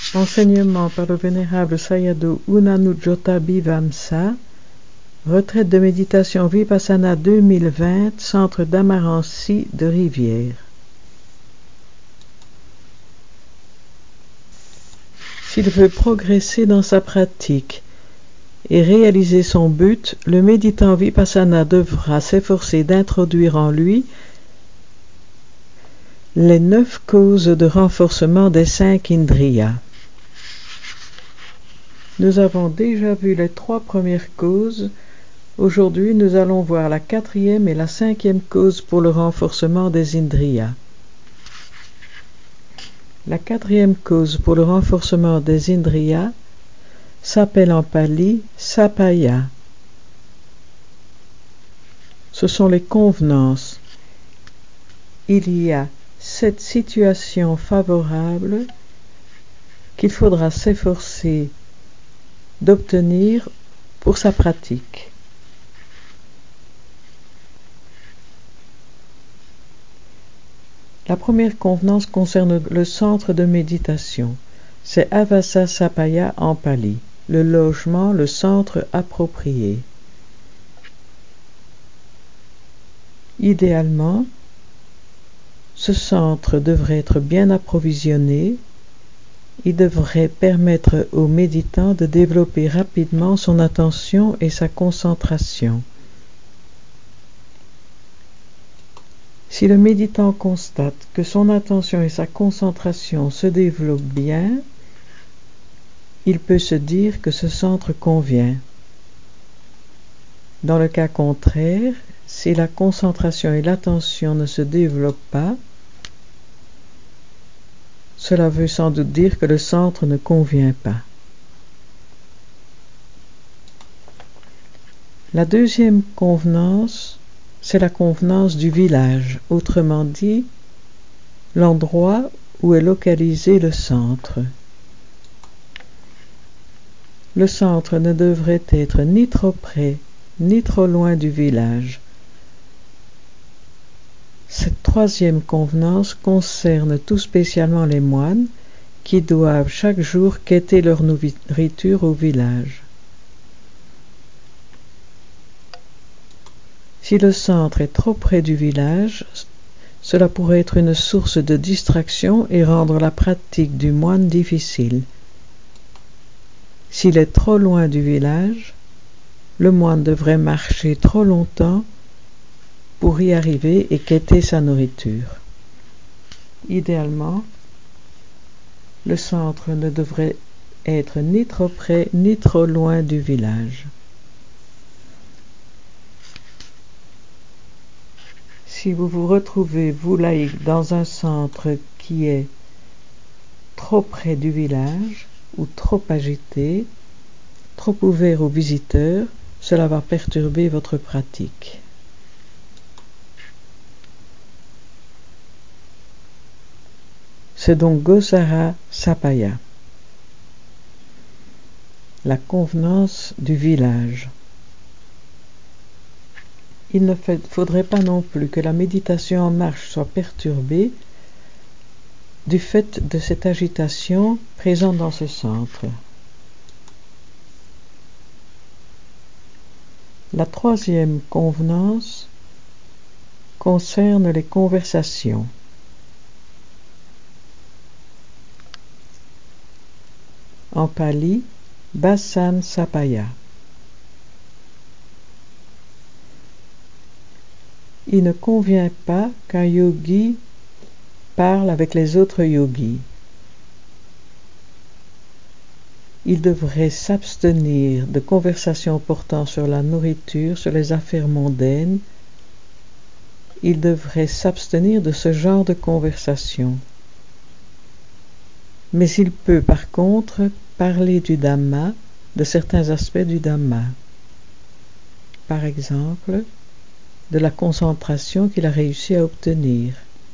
Enseignement par le vénérable Sayadaw Unanujjota Bhivamsa, retraite de méditation Vipassana 2020, centre d'Amarancy de Rivière. S'il veut progresser dans sa pratique et réaliser son but, le méditant Vipassana devra s'efforcer d'introduire en lui les 9 causes de renforcement des 5 indriyas. Nous avons déjà vu les 3 premières causes. Aujourd'hui, nous allons voir la 4e et la 5e cause pour le renforcement des indriyas. La 4e cause pour le renforcement des indriyas s'appelle en pali sapaya. Ce sont les convenances. Il y a 7 situations favorables qu'il faudra s'efforcer d'obtenir pour sa pratique. La première convenance concerne le centre de méditation. C'est Avasa Sapaya en pali, le logement, le centre approprié. Idéalement, ce centre devrait être bien approvisionné. Il devrait permettre au méditant de développer rapidement son attention et sa concentration. Si le méditant constate que son attention et sa concentration se développent bien, il peut se dire que ce centre convient. Dans le cas contraire, si la concentration et l'attention ne se développent pas, cela veut sans doute dire que le centre ne convient pas. La deuxième convenance, c'est la convenance du village, autrement dit, l'endroit où est localisé le centre. Le centre ne devrait être ni trop près, ni trop loin du village. Cette 3e convenance concerne tout spécialement les moines qui doivent chaque jour quêter leur nourriture au village. Si le centre est trop près du village, cela pourrait être une source de distraction et rendre la pratique du moine difficile. S'il est trop loin du village, le moine devrait marcher trop longtemps pour y arriver et quêter sa nourriture. Idéalement, le centre ne devrait être ni trop près ni trop loin du village. Si vous vous retrouvez, vous laïcs, dans un centre qui est trop près du village ou trop agité, trop ouvert aux visiteurs, cela va perturber votre pratique. C'est donc Gosara Sapaya, la convenance du village. Il ne faudrait pas non plus que la méditation en marche soit perturbée du fait de cette agitation présente dans ce centre. La 3e convenance concerne les conversations. En pali, Basan Sapaya. Il ne convient pas qu'un yogi parle avec les autres yogis. Il devrait s'abstenir de conversations portant sur la nourriture, sur les affaires mondaines. Il devrait s'abstenir de ce genre de conversation. Mais il peut par contre parler du Dhamma, de certains aspects du Dhamma. Par exemple, de la concentration qu'il a réussi à obtenir.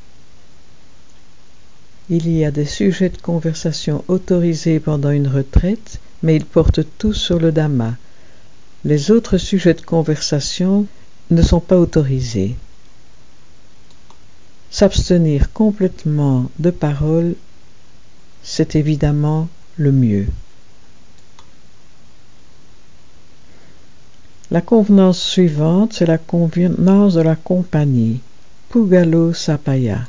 Il y a des sujets de conversation autorisés pendant une retraite, mais ils portent tous sur le Dhamma. Les autres sujets de conversation ne sont pas autorisés. S'abstenir complètement de paroles, c'est évidemment le mieux. La convenance suivante, c'est la convenance de la compagnie, Pugalo Sapaya.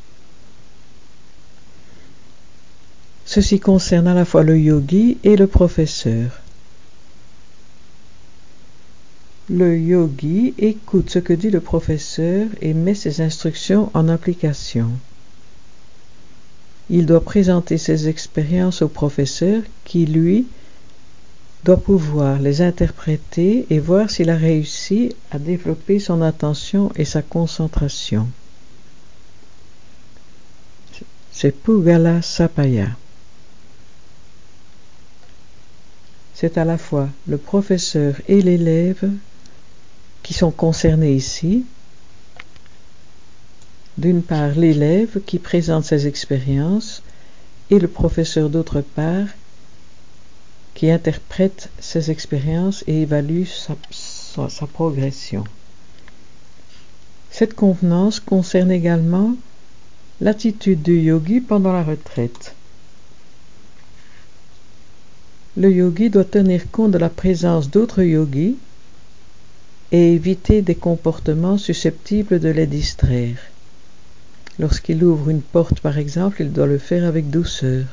Ceci concerne à la fois le yogi et le professeur. Le yogi écoute ce que dit le professeur et met ses instructions en application. Il doit présenter ses expériences au professeur qui, lui, doit pouvoir les interpréter et voir s'il a réussi à développer son attention et sa concentration. C'est Pugala Sapaya. C'est à la fois le professeur et l'élève qui sont concernés ici. D'une part, l'élève qui présente ses expériences et le professeur d'autre part qui interprète ses expériences et évalue sa progression. Cette convenance concerne également l'attitude du yogi pendant la retraite. Le yogi doit tenir compte de la présence d'autres yogis et éviter des comportements susceptibles de les distraire. Lorsqu'il ouvre une porte, par exemple, il doit le faire avec douceur.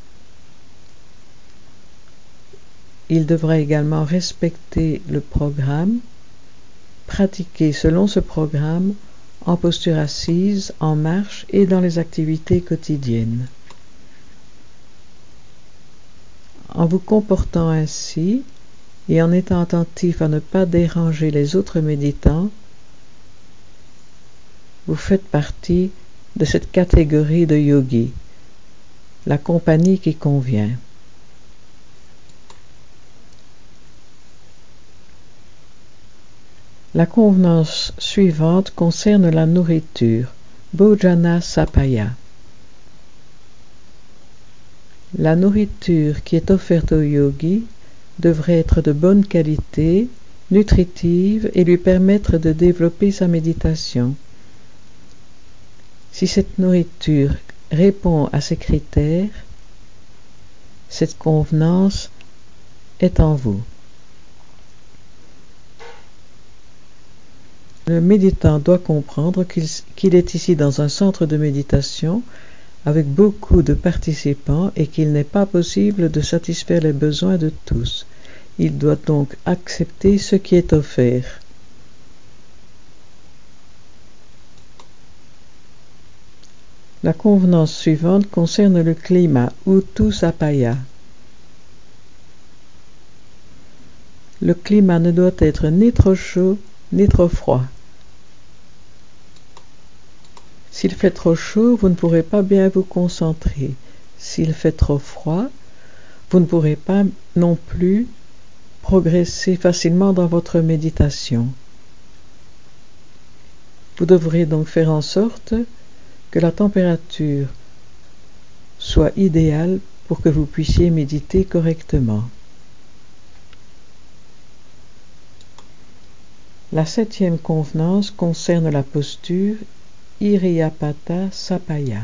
Il devra également respecter le programme, pratiquer selon ce programme en posture assise, en marche et dans les activités quotidiennes. En vous comportant ainsi et en étant attentif à ne pas déranger les autres méditants, vous faites partie de cette catégorie de yogis, la compagnie qui convient. La convenance suivante concerne la nourriture, Bhojana Sapaya. La nourriture qui est offerte au yogi devrait être de bonne qualité, nutritive et lui permettre de développer sa méditation. Si cette nourriture répond à ces critères, cette convenance est en vous. Le méditant doit comprendre qu'il est ici dans un centre de méditation avec beaucoup de participants et qu'il n'est pas possible de satisfaire les besoins de tous. Il doit donc accepter ce qui est offert. La convenance suivante concerne le climat, Uttu Sapaya. Le climat ne doit être ni trop chaud ni trop froid. S'il fait trop chaud, vous ne pourrez pas bien vous concentrer. S'il fait trop froid, vous ne pourrez pas non plus progresser facilement dans votre méditation. Vous devrez donc faire en sorte que la température soit idéale pour que vous puissiez méditer correctement. La 7e convenance concerne la posture Iriyapata Sapaya.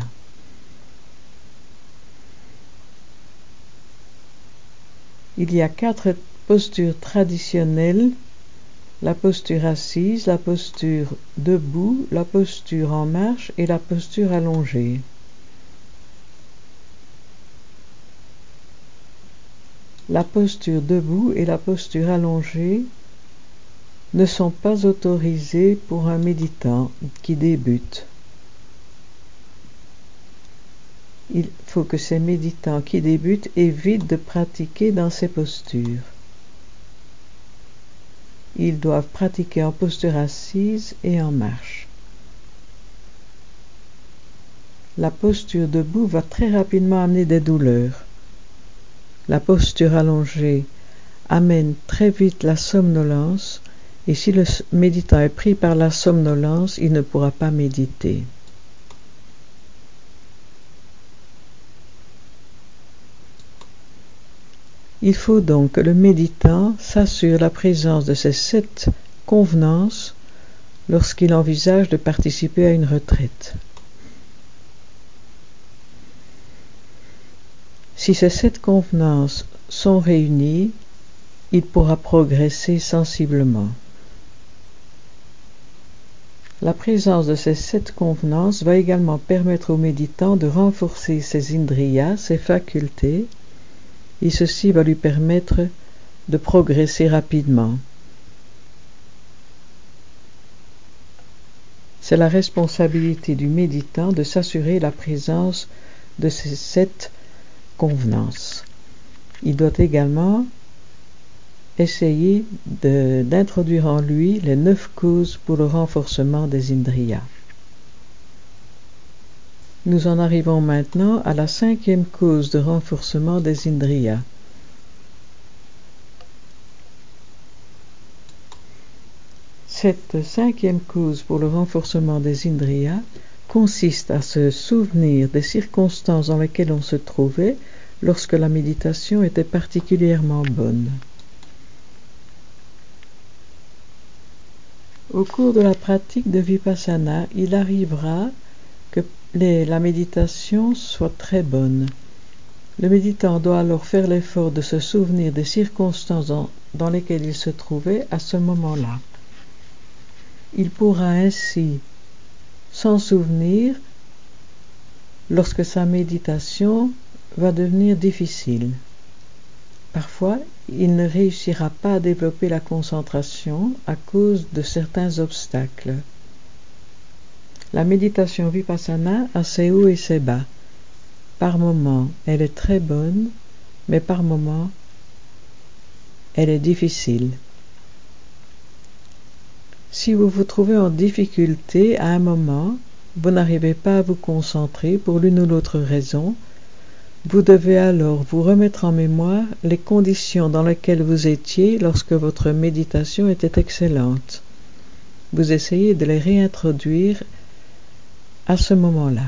Il y a 4 postures traditionnelles, la posture assise, la posture debout, la posture en marche et la posture allongée. La posture debout et la posture allongée ne sont pas autorisées pour un méditant qui débute. Il faut que ces méditants qui débutent évitent de pratiquer dans ces postures. Ils doivent pratiquer en posture assise et en marche. La posture debout va très rapidement amener des douleurs. La posture allongée amène très vite la somnolence et si le méditant est pris par la somnolence, il ne pourra pas méditer. Il faut donc que le méditant s'assure la présence de ces 7 convenances lorsqu'il envisage de participer à une retraite. Si ces 7 convenances sont réunies, il pourra progresser sensiblement. La présence de ces 7 convenances va également permettre au méditant de renforcer ses indriyas, ses facultés, et ceci va lui permettre de progresser rapidement. C'est la responsabilité du méditant de s'assurer la présence de ces 7 convenances. Il doit également essayer d'introduire en lui les 9 causes pour le renforcement des indriyas. Nous en arrivons maintenant à la 5e cause de renforcement des indriyas. Cette 5e cause pour le renforcement des indriyas consiste à se souvenir des circonstances dans lesquelles on se trouvait lorsque la méditation était particulièrement bonne. Au cours de la pratique de Vipassana, il arrivera que la méditation soit très bonne. Le méditant doit alors faire l'effort de se souvenir des circonstances dans lesquelles il se trouvait à ce moment-là. Il pourra ainsi s'en souvenir lorsque sa méditation va devenir difficile. Parfois, il ne réussira pas à développer la concentration à cause de certains obstacles. La méditation Vipassana a ses hauts et ses bas. Par moments, elle est très bonne, mais par moments, elle est difficile. Si vous vous trouvez en difficulté à un moment, vous n'arrivez pas à vous concentrer pour l'une ou l'autre raison, vous devez alors vous remettre en mémoire les conditions dans lesquelles vous étiez lorsque votre méditation était excellente. Vous essayez de les réintroduire à ce moment-là.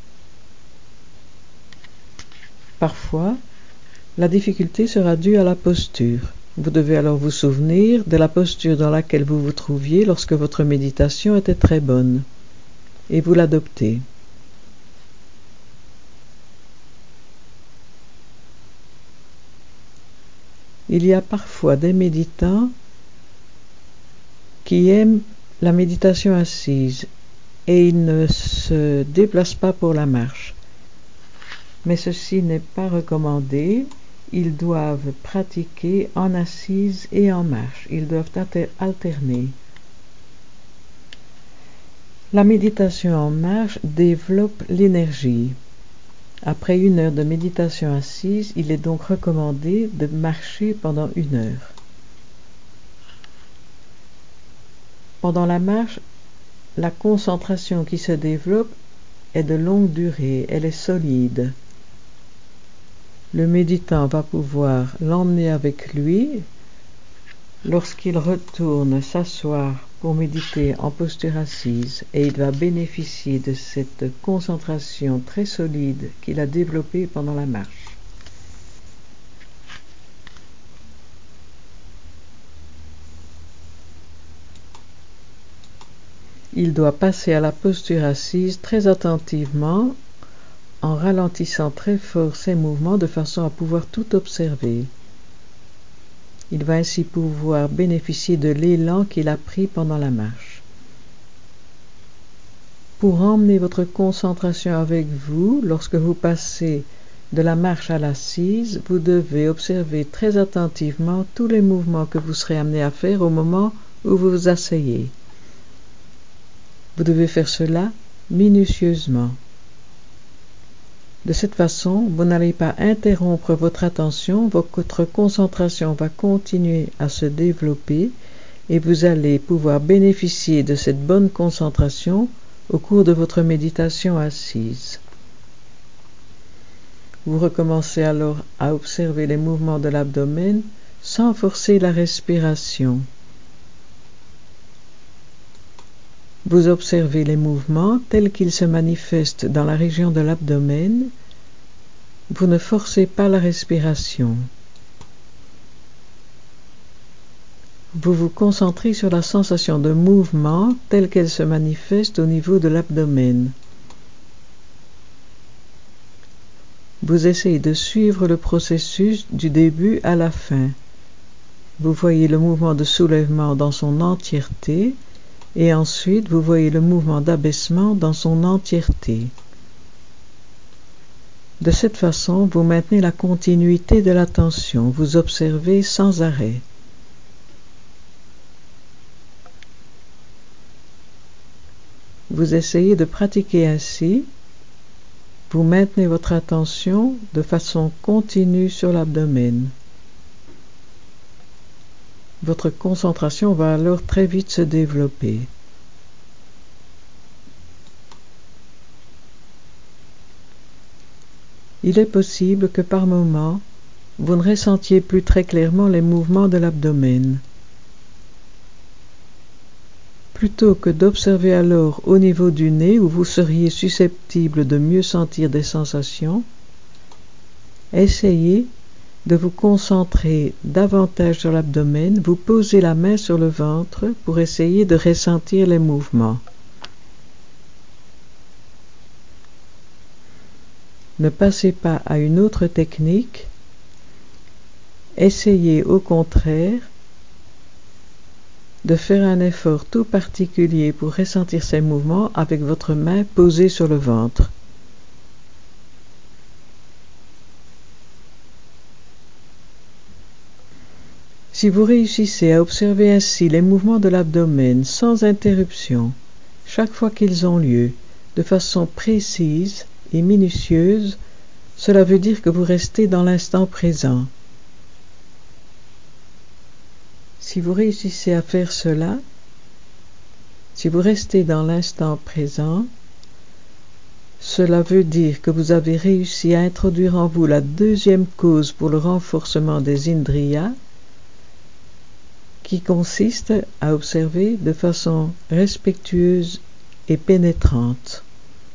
Parfois, la difficulté sera due à la posture. Vous devez alors vous souvenir de la posture dans laquelle vous vous trouviez lorsque votre méditation était très bonne, et vous l'adoptez. Il y a parfois des méditants qui aiment la méditation assise et ils ne se déplacent pas pour la marche. Mais ceci n'est pas recommandé. Ils doivent pratiquer en assise et en marche. Ils doivent alterner. La méditation en marche développe l'énergie. Après 1 heure de méditation assise, il est donc recommandé de marcher pendant 1 heure. Pendant la marche, la concentration qui se développe est de longue durée, elle est solide. Le méditant va pouvoir l'emmener avec lui lorsqu'il retourne s'asseoir pour méditer en posture assise, et il va bénéficier de cette concentration très solide qu'il a développée pendant la marche. Il doit passer à la posture assise très attentivement, en ralentissant très fort ses mouvements de façon à pouvoir tout observer. Il va ainsi pouvoir bénéficier de l'élan qu'il a pris pendant la marche. Pour emmener votre concentration avec vous, lorsque vous passez de la marche à l'assise, vous devez observer très attentivement tous les mouvements que vous serez amené à faire au moment où vous vous asseyez. Vous devez faire cela minutieusement. De cette façon, vous n'allez pas interrompre votre attention, votre concentration va continuer à se développer et vous allez pouvoir bénéficier de cette bonne concentration au cours de votre méditation assise. Vous recommencez alors à observer les mouvements de l'abdomen sans forcer la respiration. Vous observez les mouvements tels qu'ils se manifestent dans la région de l'abdomen. Vous ne forcez pas la respiration. Vous vous concentrez sur la sensation de mouvement telle qu'elle se manifeste au niveau de l'abdomen. Vous essayez de suivre le processus du début à la fin. Vous voyez le mouvement de soulèvement dans son entièreté et ensuite vous voyez le mouvement d'abaissement dans son entièreté. De cette façon, vous maintenez la continuité de l'attention, vous observez sans arrêt. Vous essayez de pratiquer ainsi, vous maintenez votre attention de façon continue sur l'abdomen. Votre concentration va alors très vite se développer. Il est possible que par moments, vous ne ressentiez plus très clairement les mouvements de l'abdomen. Plutôt que d'observer alors au niveau du nez où vous seriez susceptible de mieux sentir des sensations, essayez de vous concentrer davantage sur l'abdomen, vous posez la main sur le ventre pour essayer de ressentir les mouvements. Ne passez pas à une autre technique, essayez au contraire de faire un effort tout particulier pour ressentir ces mouvements avec votre main posée sur le ventre. Si vous réussissez à observer ainsi les mouvements de l'abdomen sans interruption, chaque fois qu'ils ont lieu, de façon précise et minutieuse, cela veut dire que vous restez dans l'instant présent. Si vous réussissez à faire cela, si vous restez dans l'instant présent, cela veut dire que vous avez réussi à introduire en vous la deuxième cause pour le renforcement des indriyas, qui consiste à observer de façon respectueuse et pénétrante.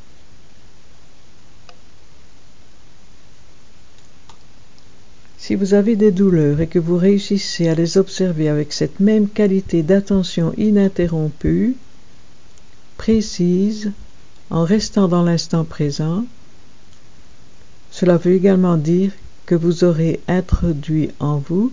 Si vous avez des douleurs et que vous réussissez à les observer avec cette même qualité d'attention ininterrompue, précise, en restant dans l'instant présent, cela veut également dire que vous aurez introduit en vous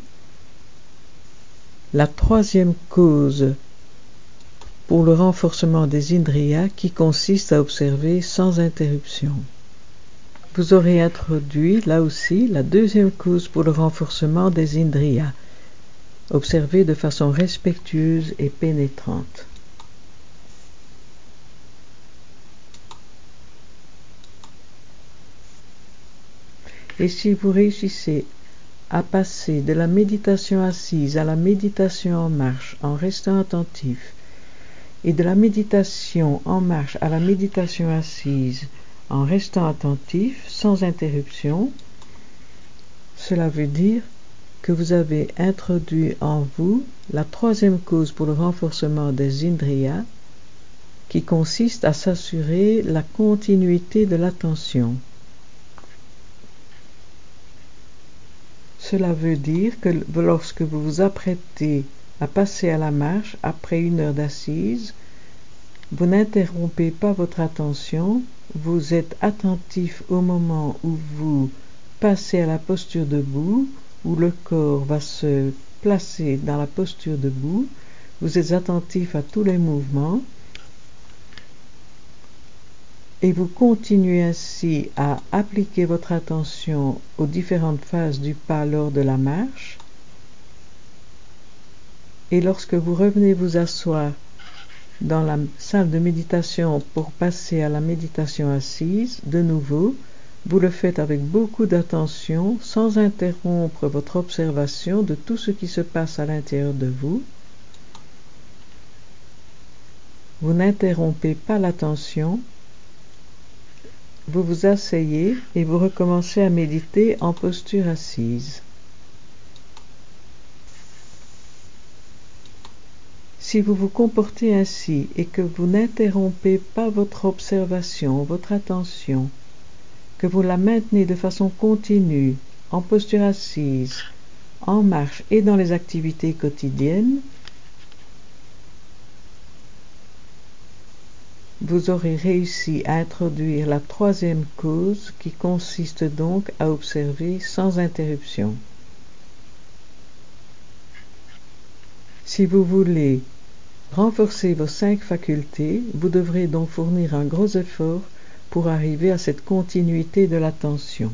la troisième cause pour le renforcement des indriyas qui consiste à observer sans interruption. Vous aurez introduit là aussi la deuxième cause pour le renforcement des indriyas, observer de façon respectueuse et pénétrante. Et si vous réussissez à passer de la méditation assise à la méditation en marche en restant attentif, et de la méditation en marche à la méditation assise en restant attentif, sans interruption, cela veut dire que vous avez introduit en vous la troisième cause pour le renforcement des indriyas, qui consiste à s'assurer la continuité de l'attention. Cela veut dire que lorsque vous vous apprêtez à passer à la marche après une heure d'assise, vous n'interrompez pas votre attention, vous êtes attentif au moment où vous passez à la posture debout, où le corps va se placer dans la posture debout, vous êtes attentif à tous les mouvements et vous continuez ainsi à appliquer votre attention aux différentes phases du pas lors de la marche. Et lorsque vous revenez vous asseoir dans la salle de méditation pour passer à la méditation assise, de nouveau, vous le faites avec beaucoup d'attention, sans interrompre votre observation de tout ce qui se passe à l'intérieur de vous. Vous n'interrompez pas l'attention, vous vous asseyez et vous recommencez à méditer en posture assise. Si vous vous comportez ainsi et que vous n'interrompez pas votre observation, votre attention, que vous la maintenez de façon continue, en posture assise, en marche et dans les activités quotidiennes, vous aurez réussi à introduire la troisième cause qui consiste donc à observer sans interruption. Si vous voulez renforcer vos 5 facultés, vous devrez donc fournir un gros effort pour arriver à cette continuité de l'attention.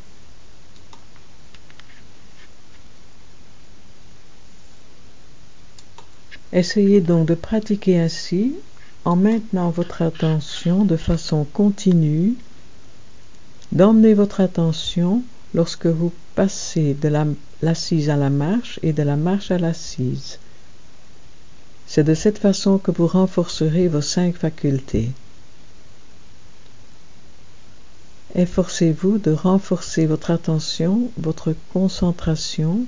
Essayez donc de pratiquer ainsi en maintenant votre attention de façon continue, d'emmener votre attention lorsque vous passez de l'assise à la marche et de la marche à l'assise. C'est de cette façon que vous renforcerez vos 5 facultés. Efforcez-vous de renforcer votre attention, votre concentration.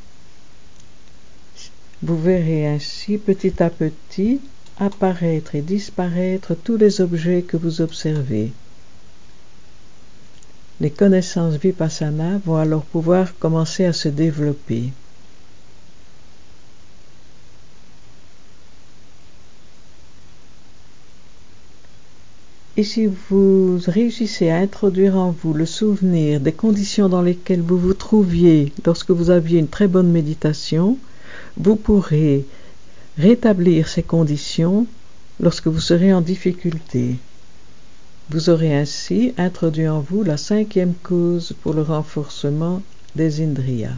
Vous verrez ainsi petit à petit apparaître et disparaître tous les objets que vous observez. Les connaissances vipassana vont alors pouvoir commencer à se développer. Et si vous réussissez à introduire en vous le souvenir des conditions dans lesquelles vous vous trouviez lorsque vous aviez une très bonne méditation, vous pourrez rétablir ces conditions lorsque vous serez en difficulté. Vous aurez ainsi introduit en vous la 5e cause pour le renforcement des indriyas.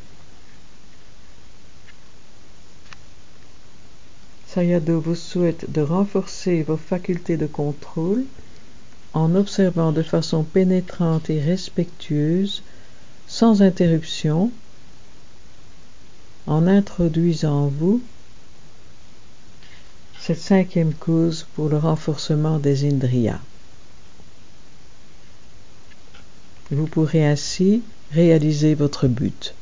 Sayadaw vous souhaite de renforcer vos facultés de contrôle en observant de façon pénétrante et respectueuse, sans interruption, en introduisant en vous cette 5e cause pour le renforcement des indriyas. Vous pourrez ainsi réaliser votre but.